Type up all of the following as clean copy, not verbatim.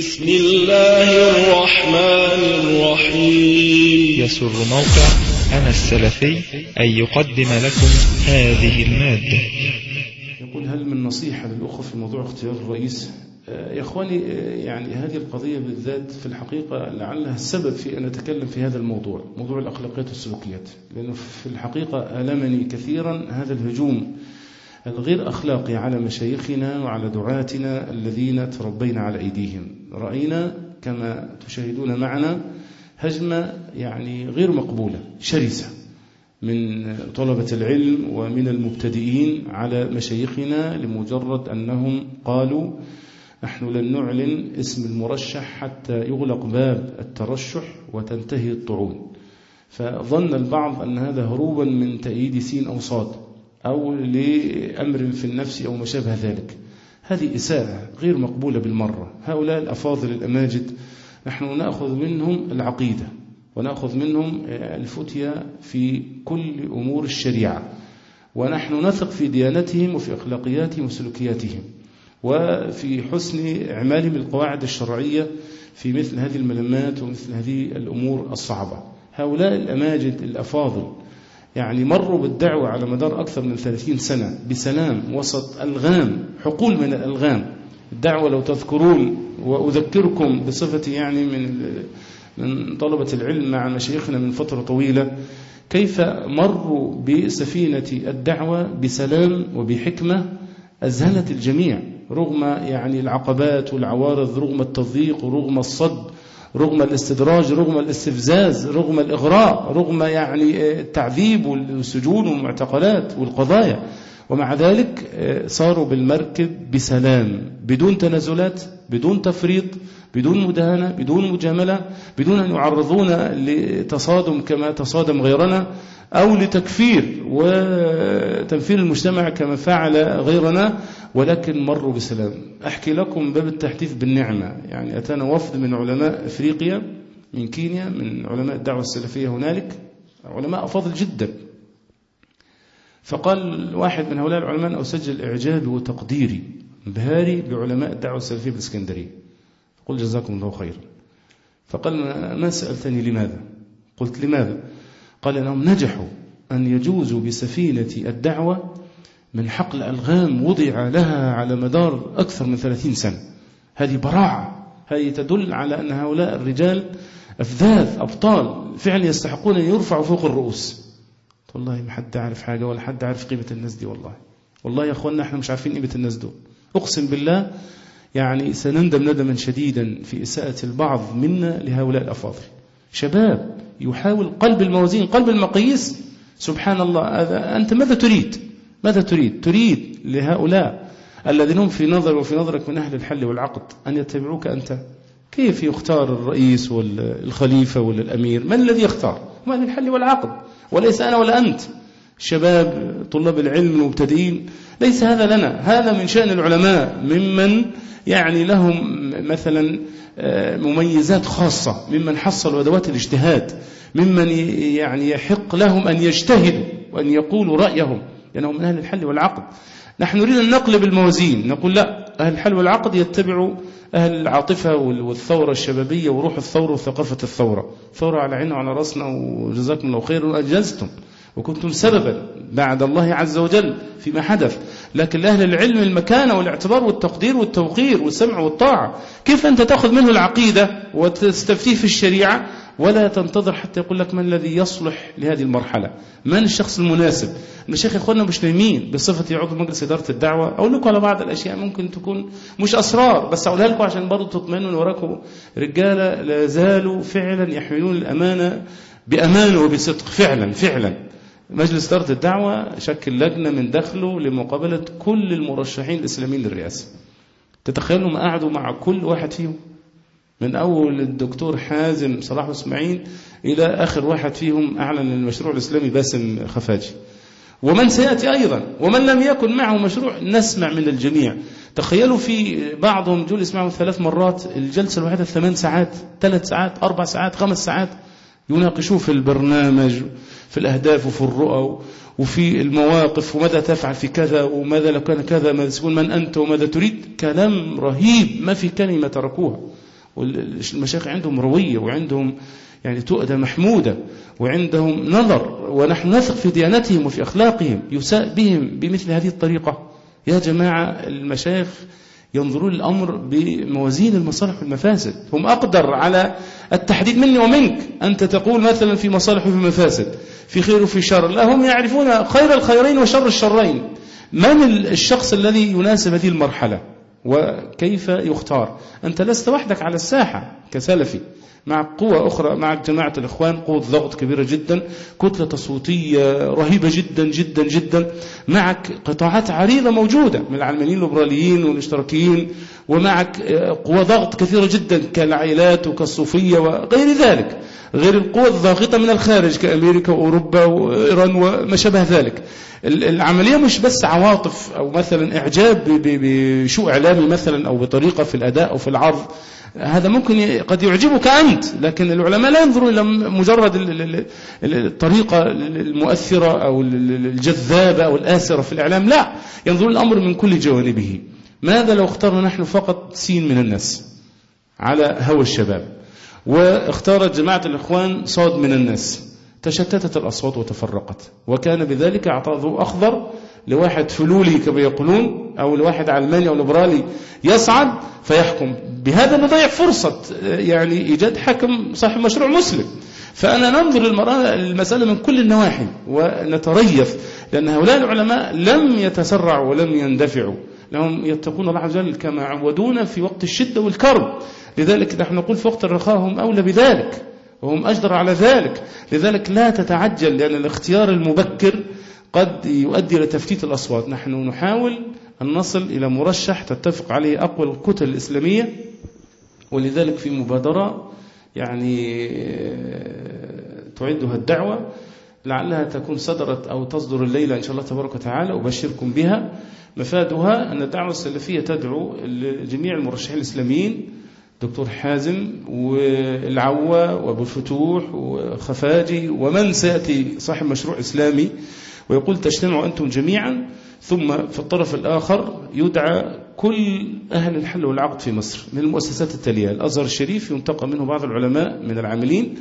بسم الله الرحمن الرحيم. يسر موقع أنا السلفي أن يقدم لكم هذه المادة. يقول: هل من نصيحة للأخوة في موضوع اختيار الرئيس؟ يا إخواني، يعني هذه القضية بالذات في الحقيقة لعلها السبب في أن أتكلم في هذا الموضوع، موضوع الأخلاقيات والسلوكيات، لأنه في الحقيقة ألمني كثيرا هذا الهجوم الغير أخلاقي على مشايخنا وعلى دعاتنا الذين تربينا على أيديهم. رأينا كما تشاهدون معنا هجمة يعني غير مقبولة، شرسة، من طلبة العلم ومن المبتدئين على مشايخنا لمجرد أنهم قالوا: نحن لن نعلن اسم المرشح حتى يغلق باب الترشح وتنتهي الطعون. فظن البعض أن هذا هروبا من تأييد سين أو صاد أو لأمر في النفس أو ما شابه ذلك. هذه إساءة غير مقبولة بالمرة. هؤلاء الأفاضل الأماجد نحن نأخذ منهم العقيدة ونأخذ منهم الفتية في كل أمور الشريعة، ونحن نثق في ديانتهم وفي أخلاقياتهم وسلوكياتهم وفي حسن إعمالهم القواعد الشرعية في مثل هذه الملمات ومثل هذه الأمور الصعبة. هؤلاء الأماجد الأفاضل يعني مروا بالدعوة على مدار أكثر من 30 سنة بسلام وسط ألغام، حقول من الألغام. الدعوة لو تذكرون، وأذكركم بصفتي يعني من طلبة العلم مع مشايخنا من فترة طويلة، كيف مروا بسفينة الدعوة بسلام وبحكمة أذهلت الجميع، رغم يعني العقبات والعوارض، رغم التضييق ورغم الصد، رغم الاستدراج، رغم الاستفزاز، رغم الإغراء، رغم يعني التعذيب والسجون والمعتقلات والقضايا. ومع ذلك صاروا بالمركب بسلام، بدون تنازلات، بدون تفريط، بدون مداهنة، بدون مجاملة، بدون أن يعرضونا لتصادم كما تصادم غيرنا أو لتكفير وتنفير المجتمع كما فعل غيرنا، ولكن مروا بسلام. أحكي لكم باب التحديث بالنعمة. يعني أتانا وفد من علماء أفريقيا، من كينيا، من علماء الدعوة السلفية هنالك، علماء أفاضل جدا. فقال واحد من هؤلاء العلماء: أسجل إعجابي وتقديري انبهاري بعلماء الدعوة السلفية بالإسكندرية. قل: جزاكم الله خيرا. فقال: ما سألتني لماذا؟ قلت: لماذا؟ قال: أنهم نجحوا أن يجوزوا بسفينة الدعوة من حقل ألغام وضع لها على مدار أكثر من 30 سنة. هذه براعة، هذه تدل على أن هؤلاء الرجال أفذاذ أبطال فعلا يستحقون أن يرفعوا فوق الرؤوس. والله ما حد عارف حاجة ولا حد عارف قيمة الناس دي. والله يا أخوانا احنا مش عارفين قيمة الناس دول. أقسم بالله يعني سنندم ندما شديدا في إساءة البعض منا لهؤلاء الأفاضل. شباب يحاول قلب الموازين، قلب المقاييس. سبحان الله. أنت ماذا تريد؟ ماذا تريد؟ تريد لهؤلاء الذين هم في نظر وفي نظرك من أهل الحل والعقد أن يتبعوك أنت؟ كيف يختار الرئيس والخليفة ولا الأمير؟ من الذي يختار؟ هم أهل الحل والعقد، وليس أنا ولا أنت. الشباب طلاب العلم المبتدئين ليس هذا لنا، هذا من شأن العلماء، ممن يعني لهم مثلا مميزات خاصة، ممن حصلوا أدوات الاجتهاد، ممن يعني يحق لهم أن يجتهدوا وأن يقولوا رأيهم، لأنهم من أهل الحل والعقد. نحن نريد أن نقلب الموازين، نقول لا، أهل الحل والعقد يتبعوا أهل العاطفة والثورة الشبابية وروح الثورة وثقافة الثورة. ثورة على عيننا وعلى رأسنا، وجزاكم الله خير وأجزتم وكنتم سببا بعد الله عز وجل فيما حدث. لكن لأهل العلم المكانة والاعتبار والتقدير والتوقير والسمع والطاعة. كيف أنت تأخذ منه العقيدة وتستفتيه في الشريعة ولا تنتظر حتى يقول لك من الذي يصلح لهذه المرحلة، من الشخص المناسب؟ المشايخ إخواننا مش نايمين. بصفتي عضو مجلس إدارة الدعوة أقول لكم على بعض الأشياء ممكن تكون مش أسرار، بس أقولها لكم عشان برضو تطمئنوا أن وراكم رجالة لا زالوا فعلا يحملون الأمانة بأمان وبصدق. فعلا مجلس إدارة الدعوة شكل لجنة من داخله لمقابلة كل المرشحين الإسلاميين للرئاسة. تتخيلوا ما قعدوا مع كل واحد فيهم، من أول الدكتور حازم صلاح اسماعيل إلى آخر واحد فيهم أعلن المشروع الإسلامي باسم خفاجي، ومن سيأتي أيضا، ومن لم يكن معه مشروع نسمع من الجميع. تخيلوا في بعضهم جلس معهم 3 مرات، الجلسة الواحدة 8 ساعات، 3 ساعات، 4 ساعات، 5 ساعات، يناقشوه في البرنامج، في الأهداف وفي الرؤى وفي المواقف، وماذا تفعل في كذا، وماذا لو كان كذا، ماذا تقول، من أنت، وماذا تريد. كلام رهيب، ما في كلمة تركوها. والمشايخ عندهم روية وعندهم يعني تؤدة محمودة وعندهم نظر، ونحن نثق في ديانتهم وفي أخلاقهم. يساء بهم بمثل هذه الطريقة؟ يا جماعة المشايخ ينظرون الأمر بموازين المصالح والمفاسد، هم أقدر على التحديد مني ومنك. أنت تقول مثلا في مصالح وفي مفاسد، في خير وفي شر، لا هم يعرفون خير الخيرين وشر الشرين. من الشخص الذي يناسب هذه المرحلة وكيف يختار؟ أنت لست وحدك على الساحة كسلفي، مع قوة أخرى، مع جماعة الإخوان قوة ضغط كبيرة جدا، كتلة تصويتية رهيبة جدا جدا جدا، معك قطاعات عريضة موجودة من العلمانيين الليبراليين والاشتراكيين، ومعك قوة ضغط كثيرة جدا كالعائلات وكالصوفية وغير ذلك، غير القوة الضاغطة من الخارج كأمريكا وأوروبا وإيران وما شابه ذلك. العملية مش بس عواطف أو مثلا إعجاب بشو إعلامي مثلا أو بطريقة في الأداء أو في العرض، هذا ممكن قد يعجبك أنت، لكن العلماء لا ينظرون إلى مجرد الطريقة المؤثرة أو الجذابة أو الآسرة في الإعلام، لا، ينظرون الأمر من كل جوانبه. ماذا لو اخترنا نحن فقط سين من الناس على هوى الشباب، واختارت جماعة الإخوان صاد من الناس؟ تشتتت الأصوات وتفرقت، وكان بذلك أعطى ضوء أخضر لواحد فلولي كما يقولون، أو لواحد علماني أو ليبرالي يصعد فيحكم. بهذا نضيع فرصة يعني إيجاد حكم صاحب مشروع مسلم. فأنا ننظر المسألة من كل النواحي ونتريث، لأن هؤلاء العلماء لم يتسرعوا ولم يندفعوا، لهم يتقون الله عز وجل كما عودونا في وقت الشدة والكرب. لذلك نحن نقول في وقت الرخاء هم أولى بذلك وهم أجدر على ذلك. لذلك لا تتعجل، لأن الاختيار المبكر قد يؤدي إلى تفتيت الأصوات. نحن نحاول أن نصل إلى مرشح تتفق عليه أقوى الكتل الإسلامية، ولذلك في مبادرة يعني تعدها الدعوة، لعلها تكون صدرت أو تصدر الليلة إن شاء الله تبارك وتعالى، أبشركم بها. مفادها أن الدعوة السلفية تدعو لجميع المرشحين الإسلاميين، دكتور حازم والعوة وابو الفتوح وخفاجي ومن سيأتي صاحب مشروع إسلامي، ويقول تجتمعوا أنتم جميعا، ثم في الطرف الآخر يدعى كل أهل الحل والعقد في مصر من المؤسسات التالية: الأزهر الشريف ينتقى منه بعض العلماء من العاملين،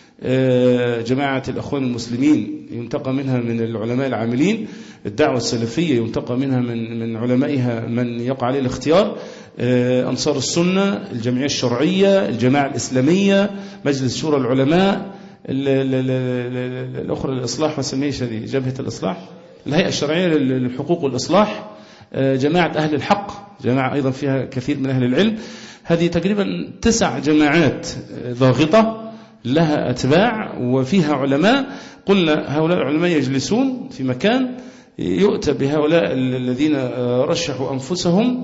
جماعة الأخوان المسلمين ينتقى منها من العلماء العاملين، الدعوة السلفية ينتقى منها من علمائها من يقع عليه الاختيار، أنصار السنة، الجمعية الشرعية، الجماعة الإسلامية، مجلس شورى العلماء، الأخرى الإصلاح وسميش هذه جبهة الإصلاح، الهيئة الشرعية للحقوق والإصلاح، جماعة أهل الحق، جماعة أيضا فيها كثير من أهل العلم. هذه تقريبا 9 جماعات ضاغطة لها أتباع وفيها علماء. قلنا هؤلاء العلماء يجلسون في مكان، يؤتى بهؤلاء الذين رشحوا أنفسهم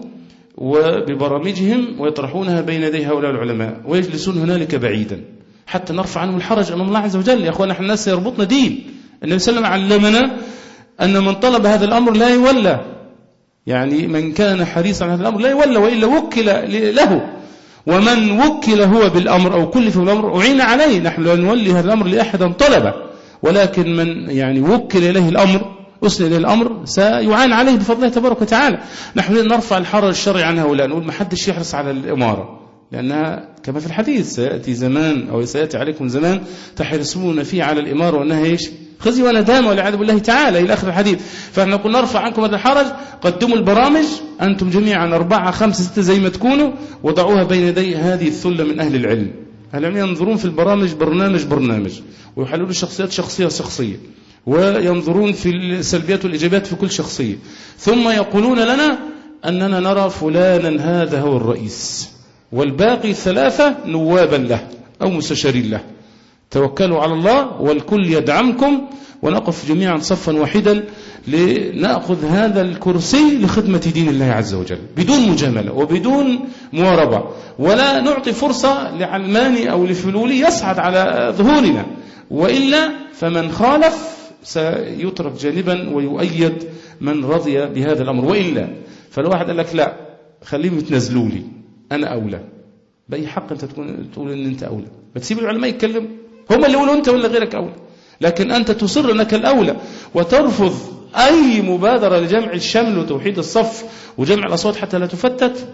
وببرامجهم ويطرحونها بين يدي هؤلاء العلماء، ويجلسون هنالك بعيدا حتى نرفع عنهم الحرج أمام الله عز وجل. يا أخوان، نحن الناس يربطنا دين. النبي صلى الله عليه وسلم علمنا أن من طلب هذا الأمر لا يولى، يعني من كان حريصا على هذا الأمر لا يولى، وإلا وكل له، ومن وكل هو بالأمر أو كلف بالأمر أعين عليه. نحن لا نولي هذا الأمر لأحد طلبه، ولكن من يعني وكل إليه الأمر، أسند إليه الأمر، سيعان عليه بفضل الله تبارك وتعالى. نحن نرفع الحرج الشرعي عن هؤلاء، نقول ما حدش يحرص على الإمارة، لأنها كما في الحديث سيأتي زمان أو سيأتي عليكم زمان تحرصون فيه على الإمارة وأنها إيش؟ خزي وندامة والعياذ بالله تعالى إلى آخر الحديث. فإحنا نقول نرفع عنكم هذا الحرج، قدموا البرامج أنتم جميعا 4 5 6 زي ما تكونوا، وضعوها بين يدي هذه الثلة من أهل العلم. أهل العلم ينظرون في البرامج برنامج، ويحللون الشخصيات شخصية، وينظرون في السلبيات والإيجابيات في كل شخصية، ثم يقولون لنا أننا نرى فلانا هذا هو الرئيس، والباقي 3 نوابا له أو مستشارين له. توكلوا على الله والكل يدعمكم، ونقف جميعا صفا واحدا لنأخذ هذا الكرسي لخدمة دين الله عز وجل، بدون مجاملة وبدون مواربة، ولا نعطي فرصة لعلماني أو لفلولي يصعد على ظهورنا، وإلا فمن خالف سيترك جانبا ويؤيد من رضي بهذا الأمر. وإلا فالواحد قال لك لا، خليهم يتنزلوا لي، أنا أولى. بأي حق أنت تقول أن أنت أولى؟ بتسيب العلماء يتكلم، هم اللي يقولوا أنت ولا غيرك أولى، لكن أنت تصر أنك الأولى وترفض أي مبادرة لجمع الشمل وتوحيد الصف وجمع الأصوات حتى لا تفتت.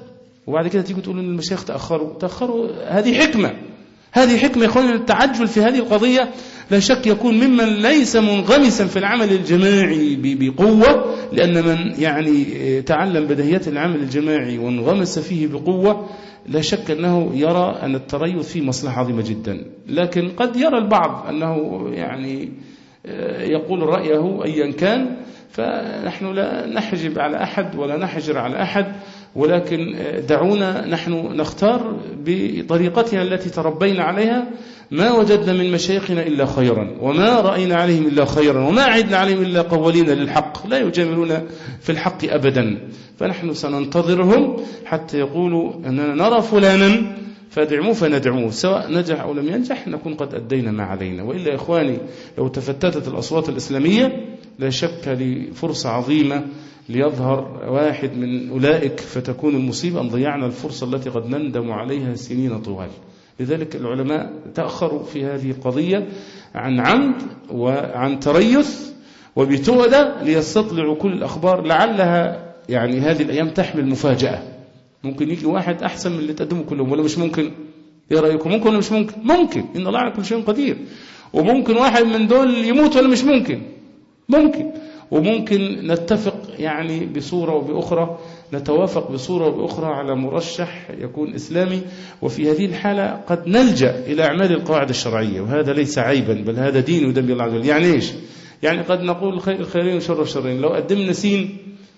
وبعد كده تيجي تقول إن المشايخ تأخروا. هذه حكمة يا أخواني. التعجل في هذه القضية لا شك يكون ممن ليس منغمسا في العمل الجماعي بقوة، لأن من يعني تعلم بديهيات العمل الجماعي وانغمس فيه بقوة لا شك أنه يرى أن التريث فيه مصلحة عظيمة جدا. لكن قد يرى البعض أنه يعني يقول رأيه أيا كان، فنحن لا نحجب على أحد ولا نحجر على أحد، ولكن دعونا نحن نختار بطريقتنا التي تربينا عليها ما وجدنا من مشايخنا إلا خيرا، وما رأينا عليهم إلا خيرا، وما عدنا عليهم إلا قولين للحق، لا يجاملون في الحق أبدا. فنحن سننتظرهم حتى يقولوا أننا نرى فلانا فادعموه فندعموه، سواء نجح أو لم ينجح نكون قد أدينا ما علينا. وإلا يا إخواني لو تفتتت الأصوات الإسلامية لا شك لفرصة عظيمة ليظهر واحد من أولئك فتكون المصيبة أن ضيعنا الفرصة التي قد نندم عليها سنين طوال. لذلك العلماء تأخروا في هذه القضية عن عمد وعن تريث وبتؤدى ليستطلعوا كل الأخبار، لعلها يعني هذه الأيام تحمل مفاجأة. ممكن يجي واحد أحسن من اللي تقدمه كلهم، ولا مش ممكن؟ إيه رأيكم؟ ممكن ولا مش ممكن؟ ممكن، إن الله على كل شيء قدير. وممكن واحد من دول يموت ولا مش ممكن؟ ممكن. وممكن نتفق يعني بصورة وبأخرى، نتوافق بصورة وبأخرى على مرشح يكون إسلامي، وفي هذه الحالة قد نلجأ إلى أعمال القواعد الشرعية، وهذا ليس عيبا بل هذا دين ودم الله عز وجل. يعني إيش؟ يعني قد نقول خير الخيرين وشر الشرين. لو قدمنا سين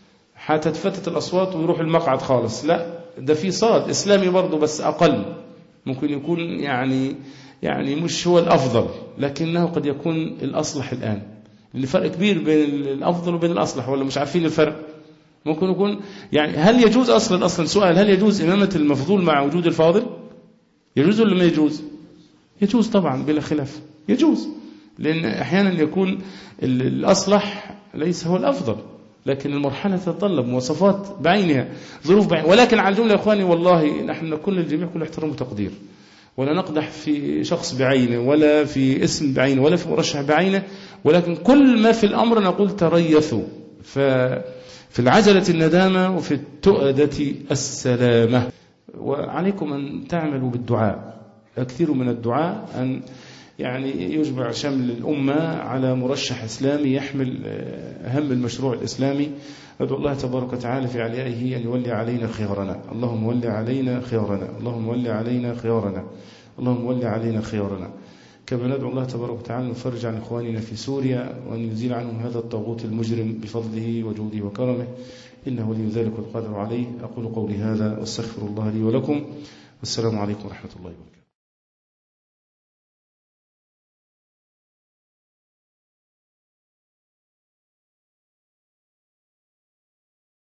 حتتفتت الأصوات ويروح المقعد خالص، لا ده في صاد إسلامي برضه بس أقل، ممكن يكون يعني مش هو الأفضل، لكنه قد يكون الأصلح الآن. اللي فرق كبير بين الأفضل وبين الأصلح، ولا مش عارفين الفرق؟ ممكن يكون يعني هل يجوز أصلا سؤال، هل يجوز إمامة المفضول مع وجود الفاضل؟ يجوز ولا ما يجوز؟ يجوز طبعا بلا خلاف، يجوز، لأن أحيانا يكون الأصلح ليس هو الأفضل، لكن المرحلة تتطلب مواصفات بعينها، ظروف بعينها. ولكن على الجملة يا إخواني والله نحن نكون للجميع كل احترام وتقدير، ولا نقدح في شخص بعينه ولا في اسم بعينه ولا في مرشح بعينه، ولكن كل ما في الأمر نقول تريثوا، ففي العجلة الندامة وفي التؤدة السلامة. وعليكم أن تعملوا بالدعاء، أكثروا من الدعاء، أن يعني يجمع شمل الأمة على مرشح إسلامي يحمل أهم المشروع الإسلامي. ندعو الله تبارك وتعالى في عليائه أن يولي علينا خيارنا. اللهم ولي علينا خيارنا، اللهم ولي علينا خيارنا، اللهم ولي علينا خيارنا. كما ندعو الله تبارك وتعالى أن يفرج عن إخواننا في سوريا، وأن يزيل عنهم هذا الطاغوت المجرم بفضله وجوده وكرمه، إنه ولي ذلك والقادر عليه. أقول قولي هذا واستغفر الله لي ولكم، والسلام عليكم ورحمة الله وبركاته.